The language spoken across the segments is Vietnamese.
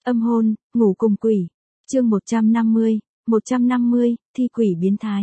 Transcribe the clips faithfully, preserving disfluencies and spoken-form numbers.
Âm hôn, ngủ cùng quỷ. Chương một trăm năm mươi, một trăm năm mươi, thi quỷ biến thái.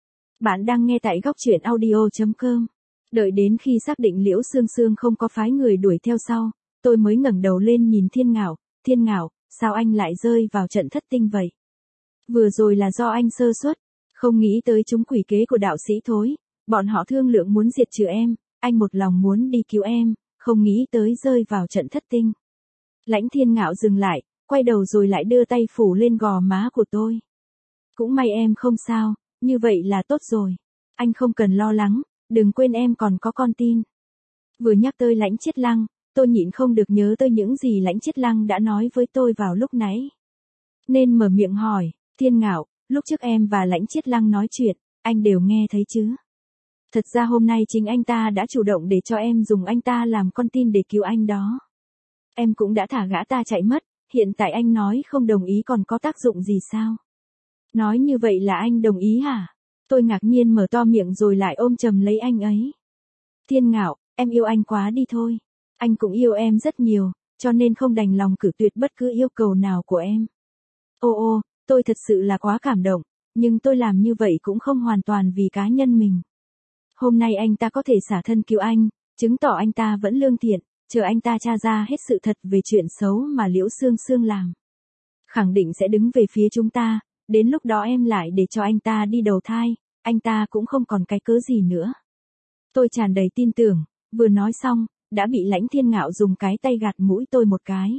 Bạn đang nghe tại góc truyện audio chấm com. Đợi đến khi xác định Liễu Sương Sương không có phái người đuổi theo sau, tôi mới ngẩng đầu lên nhìn Thiên Ngạo. Thiên Ngạo, sao anh lại rơi vào trận thất tinh vậy? Vừa rồi là do anh sơ suất, không nghĩ tới chúng quỷ kế của đạo sĩ thối. Bọn họ thương lượng muốn diệt trừ em, anh một lòng muốn đi cứu em, không nghĩ tới rơi vào trận thất tinh. Lãnh Thiên Ngạo dừng lại, quay đầu rồi lại đưa tay phủ lên gò má của tôi. Cũng may em không sao, như vậy là tốt rồi. Anh không cần lo lắng, đừng quên em còn có con tin. Vừa nhắc tới Lãnh Chiết Lăng, tôi nhịn không được nhớ tới những gì Lãnh Chiết Lăng đã nói với tôi vào lúc nãy. Nên mở miệng hỏi, Thiên Ngạo, lúc trước em và Lãnh Chiết Lăng nói chuyện, anh đều nghe thấy chứ? Thật ra hôm nay chính anh ta đã chủ động để cho em dùng anh ta làm con tin để cứu anh đó. Em cũng đã thả gã ta chạy mất, hiện tại anh nói không đồng ý còn có tác dụng gì sao? Nói như vậy là anh đồng ý hả? Tôi ngạc nhiên mở to miệng rồi lại ôm chầm lấy anh ấy. Thiên Ngạo, em yêu anh quá đi thôi. Anh cũng yêu em rất nhiều, cho nên không đành lòng cử tuyệt bất cứ yêu cầu nào của em. Ô ô, tôi thật sự là quá cảm động, nhưng tôi làm như vậy cũng không hoàn toàn vì cá nhân mình. Hôm nay anh ta có thể xả thân cứu anh, chứng tỏ anh ta vẫn lương thiện, chờ anh ta tra ra hết sự thật về chuyện xấu mà Liễu Sương Sương làm. Khẳng định sẽ đứng về phía chúng ta, đến lúc đó em lại để cho anh ta đi đầu thai, anh ta cũng không còn cái cớ gì nữa. Tôi tràn đầy tin tưởng, vừa nói xong, đã bị Lãnh Thiên Ngạo dùng cái tay gạt mũi tôi một cái.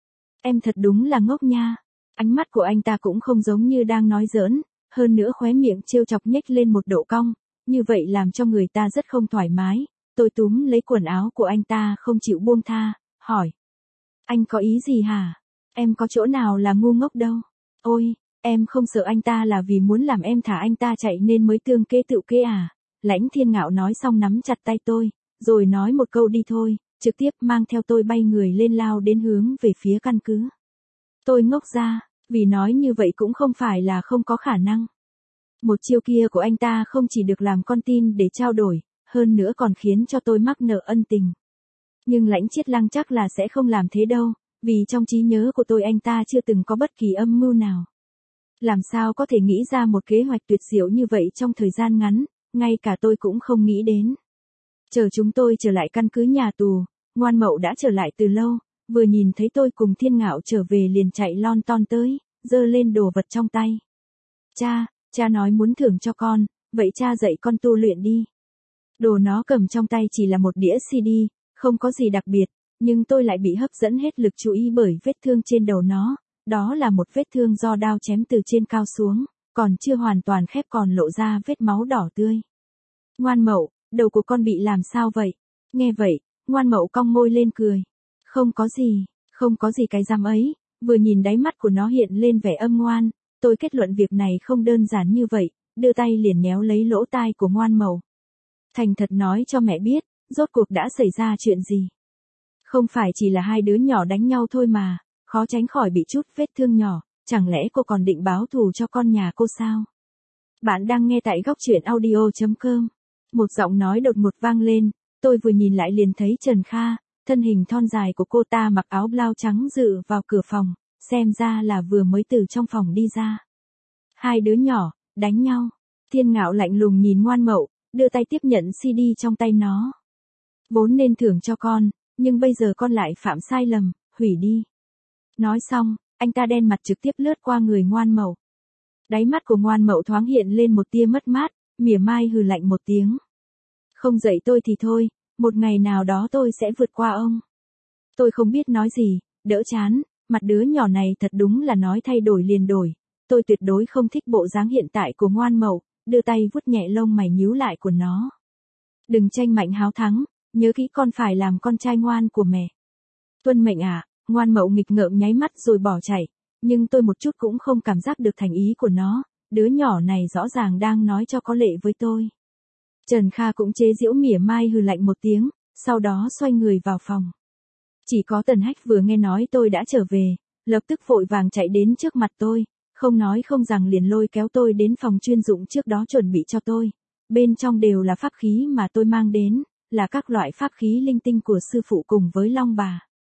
Em thật đúng là ngốc nha. Ánh mắt của anh ta cũng không giống như đang nói giỡn, hơn nữa khóe miệng trêu chọc nhếch lên một độ cong, như vậy làm cho người ta rất không thoải mái. Tôi túm lấy quần áo của anh ta không chịu buông tha, hỏi. Anh có ý gì hả? Em có chỗ nào là ngu ngốc đâu. Ôi, em không sợ anh ta là vì muốn làm em thả anh ta chạy nên mới tương kế tự kế à? Lãnh Thiên Ngạo nói xong nắm chặt tay tôi, rồi nói một câu đi thôi, trực tiếp mang theo tôi bay người lên lao đến hướng về phía căn cứ. Tôi ngốc ra, vì nói như vậy cũng không phải là không có khả năng. Một chiêu kia của anh ta không chỉ được làm con tin để trao đổi, hơn nữa còn khiến cho tôi mắc nợ ân tình. Nhưng Lãnh Chiết Lăng chắc là sẽ không làm thế đâu, vì trong trí nhớ của tôi anh ta chưa từng có bất kỳ âm mưu nào. Làm sao có thể nghĩ ra một kế hoạch tuyệt diệu như vậy trong thời gian ngắn, ngay cả tôi cũng không nghĩ đến. Chờ chúng tôi trở lại căn cứ nhà tù, Ngoan Mậu đã trở lại từ lâu, vừa nhìn thấy tôi cùng Thiên Ngạo trở về liền chạy lon ton tới, giơ lên đồ vật trong tay. Cha, cha nói muốn thưởng cho con, vậy cha dạy con tu luyện đi. Đồ nó cầm trong tay chỉ là một đĩa xê đê, không có gì đặc biệt, nhưng tôi lại bị hấp dẫn hết lực chú ý bởi vết thương trên đầu nó, đó là một vết thương do đao chém từ trên cao xuống, còn chưa hoàn toàn khép còn lộ ra vết máu đỏ tươi. Ngoan Mậu, đầu của con bị làm sao vậy? Nghe vậy, Ngoan Mậu cong môi lên cười. Không có gì, không có gì cái rắm ấy, vừa nhìn đáy mắt của nó hiện lên vẻ âm ngoan, tôi kết luận việc này không đơn giản như vậy, đưa tay liền nhéo lấy lỗ tai của Ngoan Mậu. Thành thật nói cho mẹ biết, rốt cuộc đã xảy ra chuyện gì. Không phải chỉ là hai đứa nhỏ đánh nhau thôi mà, khó tránh khỏi bị chút vết thương nhỏ, chẳng lẽ cô còn định báo thù cho con nhà cô sao? Bạn đang nghe tại góc truyện audio chấm com. Một giọng nói đột ngột vang lên, tôi vừa nhìn lại liền thấy Trần Kha, thân hình thon dài của cô ta mặc áo blau trắng dựa vào cửa phòng, xem ra là vừa mới từ trong phòng đi ra. Hai đứa nhỏ, đánh nhau. Thiên Ngạo lạnh lùng nhìn Ngoan Mậu, đưa tay tiếp nhận xê đê trong tay nó. Vốn nên thưởng cho con, nhưng bây giờ con lại phạm sai lầm, hủy đi. Nói xong, anh ta đen mặt trực tiếp lướt qua người Ngoan Mậu. Đáy mắt của Ngoan Mậu thoáng hiện lên một tia mất mát, mỉa mai hừ lạnh một tiếng. Không dạy tôi thì thôi, một ngày nào đó tôi sẽ vượt qua ông. Tôi không biết nói gì, đỡ chán, mặt đứa nhỏ này thật đúng là nói thay đổi liền đổi. Tôi tuyệt đối không thích bộ dáng hiện tại của Ngoan Mậu, đưa tay vuốt nhẹ lông mày nhíu lại của nó. Đừng tranh mạnh háo thắng, nhớ kỹ con phải làm con trai ngoan của mẹ. Tuân mệnh à, Ngoan Mậu nghịch ngợm nháy mắt rồi bỏ chạy, nhưng tôi một chút cũng không cảm giác được thành ý của nó, đứa nhỏ này rõ ràng đang nói cho có lệ với tôi. Trần Kha cũng chế giễu mỉa mai hừ lạnh một tiếng, sau đó xoay người vào phòng. Chỉ có Tần Hách vừa nghe nói tôi đã trở về, lập tức vội vàng chạy đến trước mặt tôi, không nói không rằng liền lôi kéo tôi đến phòng chuyên dụng trước đó chuẩn bị cho tôi. Bên trong đều là pháp khí mà tôi mang đến, là các loại pháp khí linh tinh của sư phụ cùng với Long Bà.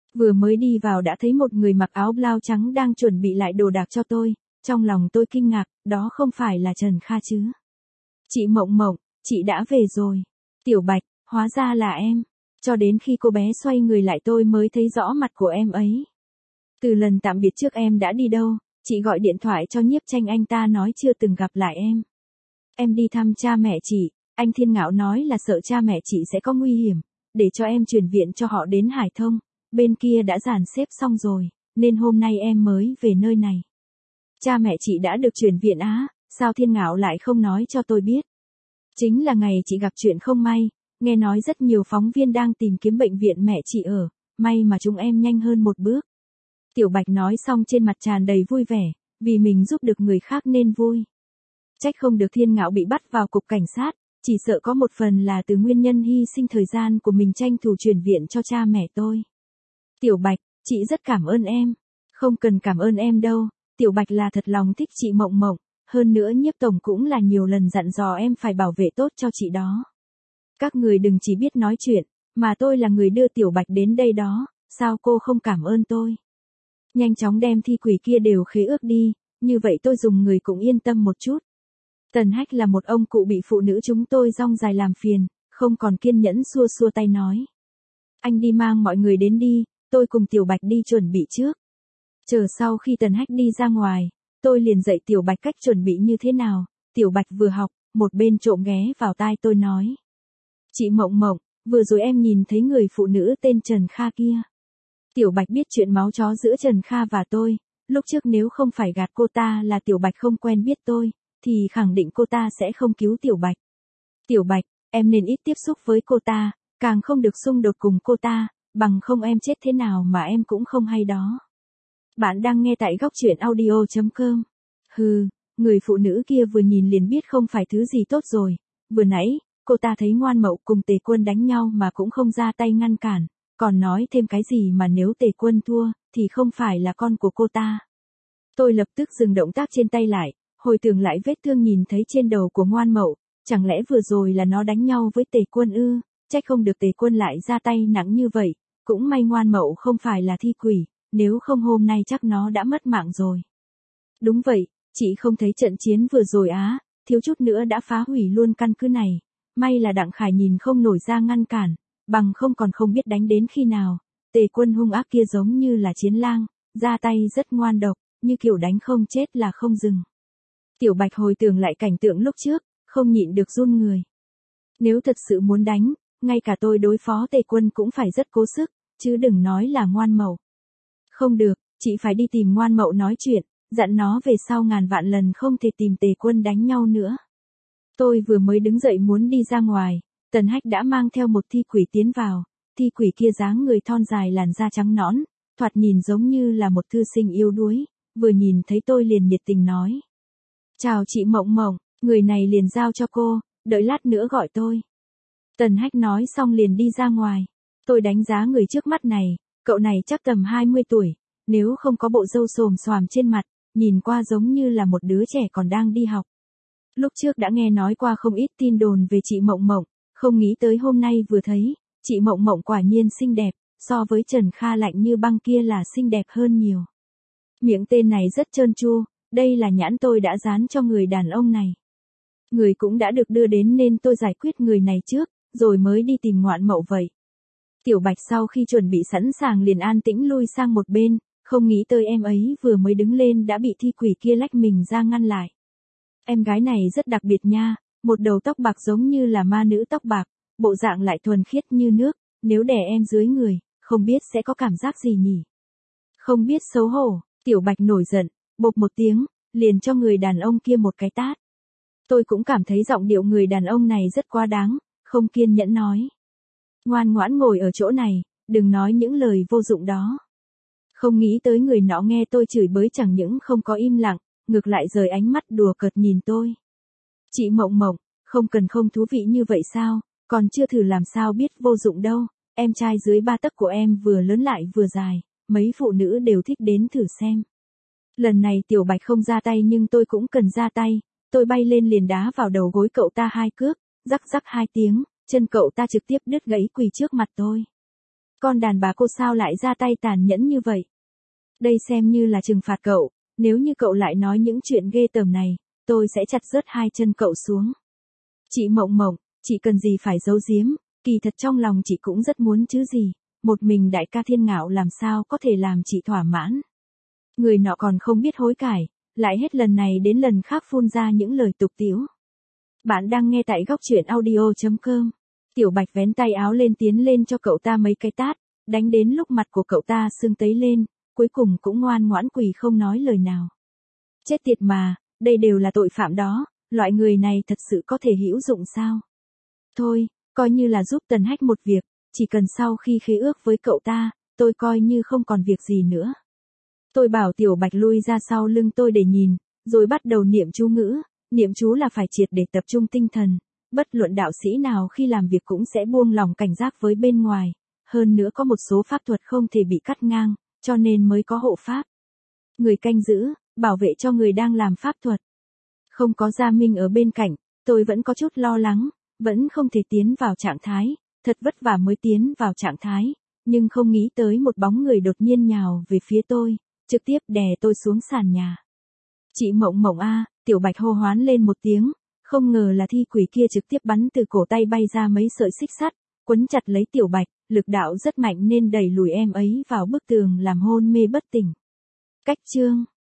Vừa mới đi vào đã thấy một người mặc áo blau trắng đang chuẩn bị lại đồ đạc cho tôi, trong lòng tôi kinh ngạc, đó không phải là Trần Kha chứ. Chị Mộng Mộng, chị đã về rồi. Tiểu Bạch, hóa ra là em. Cho đến khi cô bé xoay người lại tôi mới thấy rõ mặt của em ấy. Từ lần tạm biệt trước em đã đi đâu, chị gọi điện thoại cho Nhiếp Tranh anh ta nói chưa từng gặp lại em. Em đi thăm cha mẹ chị, anh Thiên Ngạo nói là sợ cha mẹ chị sẽ có nguy hiểm, để cho em chuyển viện cho họ đến Hải Thông, bên kia đã dàn xếp xong rồi, nên hôm nay em mới về nơi này. Cha mẹ chị đã được chuyển viện á, sao Thiên Ngạo lại không nói cho tôi biết? Chính là ngày chị gặp chuyện không may, nghe nói rất nhiều phóng viên đang tìm kiếm bệnh viện mẹ chị ở, may mà chúng em nhanh hơn một bước. Tiểu Bạch nói xong trên mặt tràn đầy vui vẻ, vì mình giúp được người khác nên vui. Trách không được Thiên Ngạo bị bắt vào cục cảnh sát, chỉ sợ có một phần là từ nguyên nhân hy sinh thời gian của mình tranh thủ chuyển viện cho cha mẹ tôi. Tiểu Bạch, chị rất cảm ơn em. Không cần cảm ơn em đâu, Tiểu Bạch là thật lòng thích chị Mộng Mộng, hơn nữa Nhiếp Tổng cũng là nhiều lần dặn dò em phải bảo vệ tốt cho chị đó. Các người đừng chỉ biết nói chuyện, mà tôi là người đưa Tiểu Bạch đến đây đó, sao cô không cảm ơn tôi? Nhanh chóng đem thi quỷ kia đều khế ước đi, như vậy tôi dùng người cũng yên tâm một chút. Tần Hách là một ông cụ bị phụ nữ chúng tôi rong dài làm phiền, không còn kiên nhẫn xua xua tay nói. Anh đi mang mọi người đến đi, tôi cùng Tiểu Bạch đi chuẩn bị trước. Chờ sau khi Tần Hách đi ra ngoài, tôi liền dạy Tiểu Bạch cách chuẩn bị như thế nào, Tiểu Bạch vừa học, một bên trộm ghé vào tai tôi nói. Chị Mộng Mộng, vừa rồi em nhìn thấy người phụ nữ tên Trần Kha kia. Tiểu Bạch biết chuyện máu chó giữa Trần Kha và tôi, lúc trước nếu không phải gạt cô ta là Tiểu Bạch không quen biết tôi, thì khẳng định cô ta sẽ không cứu Tiểu Bạch. Tiểu Bạch, em nên ít tiếp xúc với cô ta, càng không được xung đột cùng cô ta, bằng không em chết thế nào mà em cũng không hay đó. Bạn đang nghe tại góc truyện audio chấm com. Hừ, người phụ nữ kia vừa nhìn liền biết không phải thứ gì tốt rồi, vừa nãy, cô ta thấy Ngoan Mậu cùng Tề Quân đánh nhau mà cũng không ra tay ngăn cản, còn nói thêm cái gì mà nếu Tề Quân thua, thì không phải là con của cô ta. Tôi lập tức dừng động tác trên tay lại, hồi tưởng lại vết thương nhìn thấy trên đầu của Ngoan Mậu, chẳng lẽ vừa rồi là nó đánh nhau với Tề Quân ư, trách không được Tề Quân lại ra tay nặng như vậy, cũng may Ngoan Mậu không phải là thi quỷ, nếu không hôm nay chắc nó đã mất mạng rồi. Đúng vậy, chị không thấy trận chiến vừa rồi á, thiếu chút nữa đã phá hủy luôn căn cứ này, may là Đặng Khải nhìn không nổi ra ngăn cản, bằng không còn không biết đánh đến khi nào. Tề Quân hung ác kia giống như là chiến lang, ra tay rất ngoan độc, như kiểu đánh không chết là không dừng. Tiểu Bạch hồi tưởng lại cảnh tượng lúc trước, không nhịn được run người. Nếu thật sự muốn đánh, ngay cả tôi đối phó Tề Quân cũng phải rất cố sức, chứ đừng nói là Ngoan Mậu. Không được, chị phải đi tìm Ngoan Mậu nói chuyện, dặn nó về sau ngàn vạn lần không thể tìm Tề Quân đánh nhau nữa. Tôi vừa mới đứng dậy muốn đi ra ngoài, Tần Hách đã mang theo một thi quỷ tiến vào, thi quỷ kia dáng người thon dài làn da trắng nõn, thoạt nhìn giống như là một thư sinh yếu đuối, vừa nhìn thấy tôi liền nhiệt tình nói. Chào chị Mộng Mộng, người này liền giao cho cô, đợi lát nữa gọi tôi. Tần Hách nói xong liền đi ra ngoài, tôi đánh giá người trước mắt này, cậu này chắc tầm hai mươi tuổi, nếu không có bộ râu xồm xoàm trên mặt, nhìn qua giống như là một đứa trẻ còn đang đi học. Lúc trước đã nghe nói qua không ít tin đồn về chị Mộng Mộng, không nghĩ tới hôm nay vừa thấy, chị Mộng Mộng quả nhiên xinh đẹp, so với Trần Kha lạnh như băng kia là xinh đẹp hơn nhiều. Miệng tên này rất trơn tru, đây là nhãn tôi đã dán cho người đàn ông này. Người cũng đã được đưa đến nên tôi giải quyết người này trước, rồi mới đi tìm Ngoạn Mậu vậy. Tiểu Bạch sau khi chuẩn bị sẵn sàng liền an tĩnh lui sang một bên, không nghĩ tới em ấy vừa mới đứng lên đã bị thi quỷ kia lách mình ra ngăn lại. Em gái này rất đặc biệt nha, một đầu tóc bạc giống như là ma nữ tóc bạc, bộ dạng lại thuần khiết như nước, nếu đè em dưới người, không biết sẽ có cảm giác gì nhỉ. Không biết xấu hổ, Tiểu Bạch nổi giận, bộp một tiếng, liền cho người đàn ông kia một cái tát. Tôi cũng cảm thấy giọng điệu người đàn ông này rất quá đáng, không kiên nhẫn nói. Ngoan ngoãn ngồi ở chỗ này, đừng nói những lời vô dụng đó. Không nghĩ tới người nọ nghe tôi chửi bới chẳng những không có im lặng, ngược lại rời ánh mắt đùa cợt nhìn tôi. Chị Mộng Mộng, không cần không thú vị như vậy sao, còn chưa thử làm sao biết vô dụng đâu, em trai dưới ba tấc của em vừa lớn lại vừa dài, mấy phụ nữ đều thích đến thử xem. Lần này Tiểu Bạch không ra tay nhưng tôi cũng cần ra tay, tôi bay lên liền đá vào đầu gối cậu ta hai cước, rắc rắc hai tiếng, chân cậu ta trực tiếp đứt gãy quỳ trước mặt tôi. Con đàn bà cô sao lại ra tay tàn nhẫn như vậy? Đây xem như là trừng phạt cậu, nếu như cậu lại nói những chuyện ghê tởm này, tôi sẽ chặt rớt hai chân cậu xuống. Chị Mộng Mộng, chị cần gì phải giấu giếm, kỳ thật trong lòng chị cũng rất muốn chứ gì, một mình đại ca Thiên Ngạo làm sao có thể làm chị thỏa mãn. Người nọ còn không biết hối cải, lại hết lần này đến lần khác phun ra những lời tục tĩu. Bạn đang nghe tại góc truyện audio chấm com. Tiểu Bạch vén tay áo lên tiến lên cho cậu ta mấy cái tát, đánh đến lúc mặt của cậu ta sưng tấy lên, cuối cùng cũng ngoan ngoãn quỳ không nói lời nào. Chết tiệt mà, đây đều là tội phạm đó, loại người này thật sự có thể hữu dụng sao? Thôi, coi như là giúp Tần Hách một việc, chỉ cần sau khi khế ước với cậu ta, tôi coi như không còn việc gì nữa. Tôi bảo Tiểu Bạch lui ra sau lưng tôi để nhìn, rồi bắt đầu niệm chú ngữ, niệm chú là phải triệt để tập trung tinh thần, bất luận đạo sĩ nào khi làm việc cũng sẽ buông lòng cảnh giác với bên ngoài, hơn nữa có một số pháp thuật không thể bị cắt ngang, cho nên mới có hộ pháp. Người canh giữ, bảo vệ cho người đang làm pháp thuật. Không có Gia Minh ở bên cạnh, tôi vẫn có chút lo lắng, vẫn không thể tiến vào trạng thái, thật vất vả mới tiến vào trạng thái, nhưng không nghĩ tới một bóng người đột nhiên nhào về phía tôi, trực tiếp đè tôi xuống sàn nhà. Chị Mộng Mộng a, Tiểu Bạch hô hoán lên một tiếng, không ngờ là thi quỷ kia trực tiếp bắn từ cổ tay bay ra mấy sợi xích sắt, quấn chặt lấy Tiểu Bạch, lực đạo rất mạnh nên đẩy lùi em ấy vào bức tường làm hôn mê bất tỉnh. Cách chương